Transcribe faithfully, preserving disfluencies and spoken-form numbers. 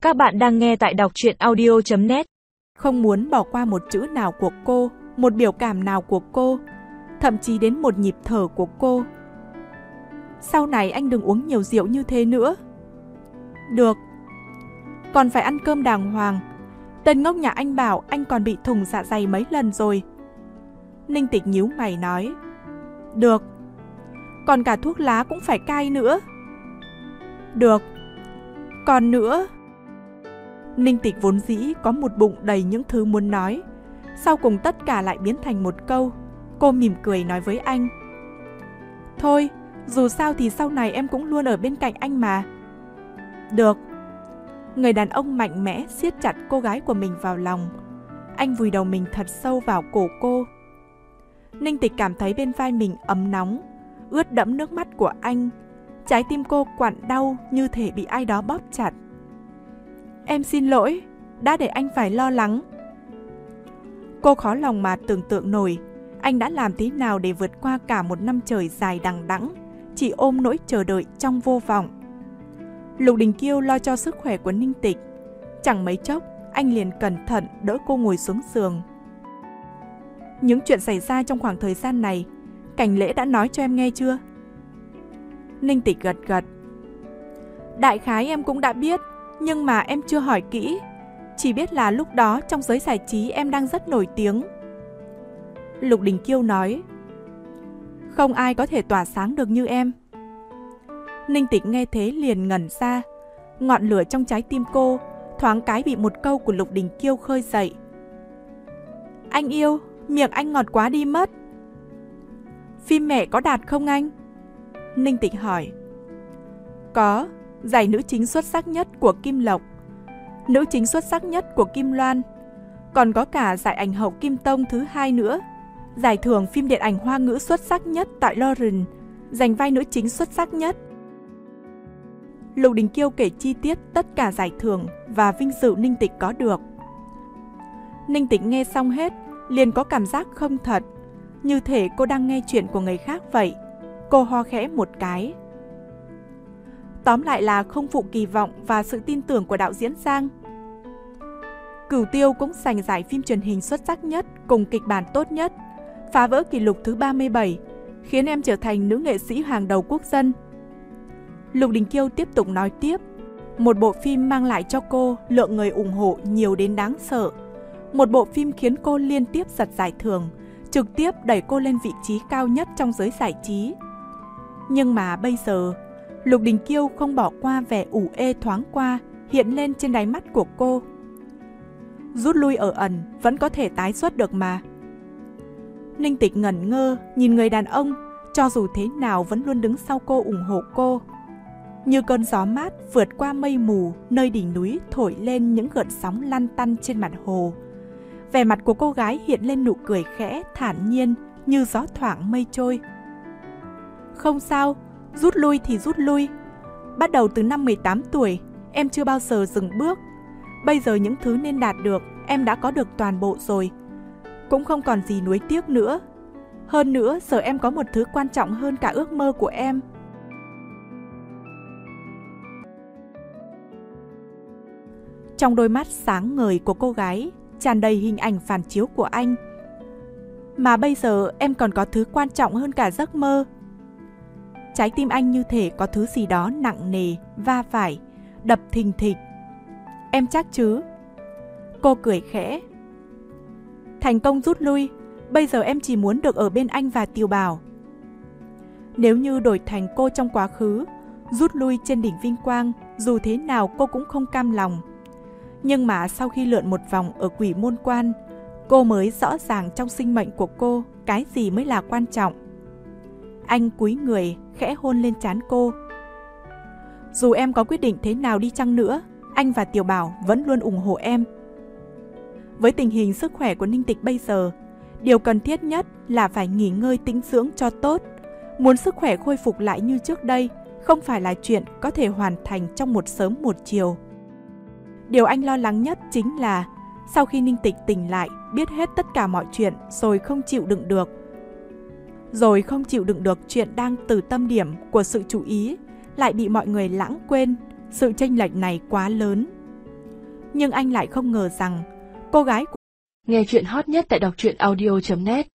Các bạn đang nghe tại đọc truyện audio chấm net. Không muốn bỏ qua một chữ nào của cô, một biểu cảm nào của cô, thậm chí đến một nhịp thở của cô. Sau này anh đừng uống nhiều rượu như thế nữa. Được. Còn phải ăn cơm đàng hoàng. Tên ngốc nhà anh bảo anh còn bị thủng dạ dày mấy lần rồi. Ninh Tịch nhíu mày nói. Được. Còn cả thuốc lá cũng phải cai nữa. Được. Còn nữa. Ninh Tịch vốn dĩ có một bụng đầy những thứ muốn nói, sau cùng tất cả lại biến thành một câu. Cô mỉm cười nói với anh. Thôi, dù sao thì sau này em cũng luôn ở bên cạnh anh mà. Được. Người đàn ông mạnh mẽ siết chặt cô gái của mình vào lòng. Anh vùi đầu mình thật sâu vào cổ cô. Ninh Tịch cảm thấy bên vai mình ấm nóng, ướt đẫm nước mắt của anh. Trái tim cô quặn đau như thể bị ai đó bóp chặt. Em xin lỗi, đã để anh phải lo lắng. Cô khó lòng mà tưởng tượng nổi anh đã làm thế nào để vượt qua cả một năm trời dài đằng đẵng, chỉ ôm nỗi chờ đợi trong vô vọng. Lục Đình Kiêu lo cho sức khỏe của Ninh Tịch. Chẳng mấy chốc, anh liền cẩn thận đỡ cô ngồi xuống giường. Những chuyện xảy ra trong khoảng thời gian này, Cảnh Lễ đã nói cho em nghe chưa? Ninh Tịch gật gật. Đại khái em cũng đã biết, nhưng mà em chưa hỏi kỹ. Chỉ biết là lúc đó trong giới giải trí em đang rất nổi tiếng. Lục Đình Kiêu nói. Không ai có thể tỏa sáng được như em. Ninh Tịch nghe thế liền ngẩn ra. Ngọn lửa trong trái tim cô thoáng cái bị một câu của Lục Đình Kiêu khơi dậy. Anh yêu, miệng anh ngọt quá đi mất. Phim mẹ có đạt không anh? Ninh Tịch hỏi. Có, giải nữ chính xuất sắc nhất của Kim Lộc, nữ chính xuất sắc nhất của Kim Loan, còn có cả giải ảnh hậu Kim Tông thứ hai nữa, giải thưởng phim điện ảnh Hoa ngữ xuất sắc nhất tại Lauren, giành vai nữ chính xuất sắc nhất. Lục Đình Kiêu kể chi tiết tất cả giải thưởng và vinh dự Ninh Tịch có được. Ninh Tịch nghe xong hết, liền có cảm giác không thật, như thể cô đang nghe chuyện của người khác vậy. Cô ho khẽ một cái. Tóm lại là không phụ kỳ vọng và sự tin tưởng của đạo diễn Giang. Cửu Tiêu cũng giành giải phim truyền hình xuất sắc nhất cùng kịch bản tốt nhất, phá vỡ kỷ lục thứ ba mươi bảy, khiến em trở thành nữ nghệ sĩ hàng đầu quốc dân. Lục Đình Kiêu tiếp tục nói tiếp. Một bộ phim mang lại cho cô lượng người ủng hộ nhiều đến đáng sợ. Một bộ phim khiến cô liên tiếp giật giải thưởng, trực tiếp đẩy cô lên vị trí cao nhất trong giới giải trí. Nhưng mà bây giờ, Lục Đình Kiêu không bỏ qua vẻ ủ ê thoáng qua hiện lên trên đáy mắt của cô. Rút lui ở ẩn vẫn có thể tái xuất được mà. Ninh Tịch ngẩn ngơ nhìn người đàn ông, cho dù thế nào vẫn luôn đứng sau cô ủng hộ cô. Như cơn gió mát vượt qua mây mù nơi đỉnh núi thổi lên những gợn sóng lăn tăn trên mặt hồ. Vẻ mặt của cô gái hiện lên nụ cười khẽ thản nhiên như gió thoảng mây trôi. Không sao, rút lui thì rút lui. Bắt đầu từ năm mười tám tuổi, em chưa bao giờ dừng bước. Bây giờ những thứ nên đạt được, em đã có được toàn bộ rồi. Cũng không còn gì nuối tiếc nữa. Hơn nữa, giờ em có một thứ quan trọng hơn cả ước mơ của em. Trong đôi mắt sáng ngời của cô gái, tràn đầy hình ảnh phản chiếu của anh. Mà bây giờ em còn có thứ quan trọng hơn cả giấc mơ. Trái tim anh như thể có thứ gì đó nặng nề, va phải, đập thình thịch. Em chắc chứ? Cô cười khẽ. Thành công rút lui, bây giờ em chỉ muốn được ở bên anh và Tiểu Bảo. Nếu như đổi thành cô trong quá khứ, rút lui trên đỉnh vinh quang, dù thế nào cô cũng không cam lòng. Nhưng mà sau khi lượn một vòng ở Quỷ Môn Quan, cô mới rõ ràng trong sinh mệnh của cô cái gì mới là quan trọng. Anh cúi người, khẽ hôn lên trán cô. Dù em có quyết định thế nào đi chăng nữa, anh và Tiểu Bảo vẫn luôn ủng hộ em. Với tình hình sức khỏe của Ninh Tịch bây giờ, điều cần thiết nhất là phải nghỉ ngơi tĩnh dưỡng cho tốt. Muốn sức khỏe khôi phục lại như trước đây không phải là chuyện có thể hoàn thành trong một sớm một chiều. Điều anh lo lắng nhất chính là sau khi Ninh Tịch tỉnh lại, biết hết tất cả mọi chuyện rồi không chịu đựng được. Rồi không chịu đựng được chuyện đang từ tâm điểm của sự chú ý lại bị mọi người lãng quên. Sự chênh lệch này quá lớn. Nhưng anh lại không ngờ rằng cô gái của... Nghe chuyện hot nhất tại đọc truyện audio chấm net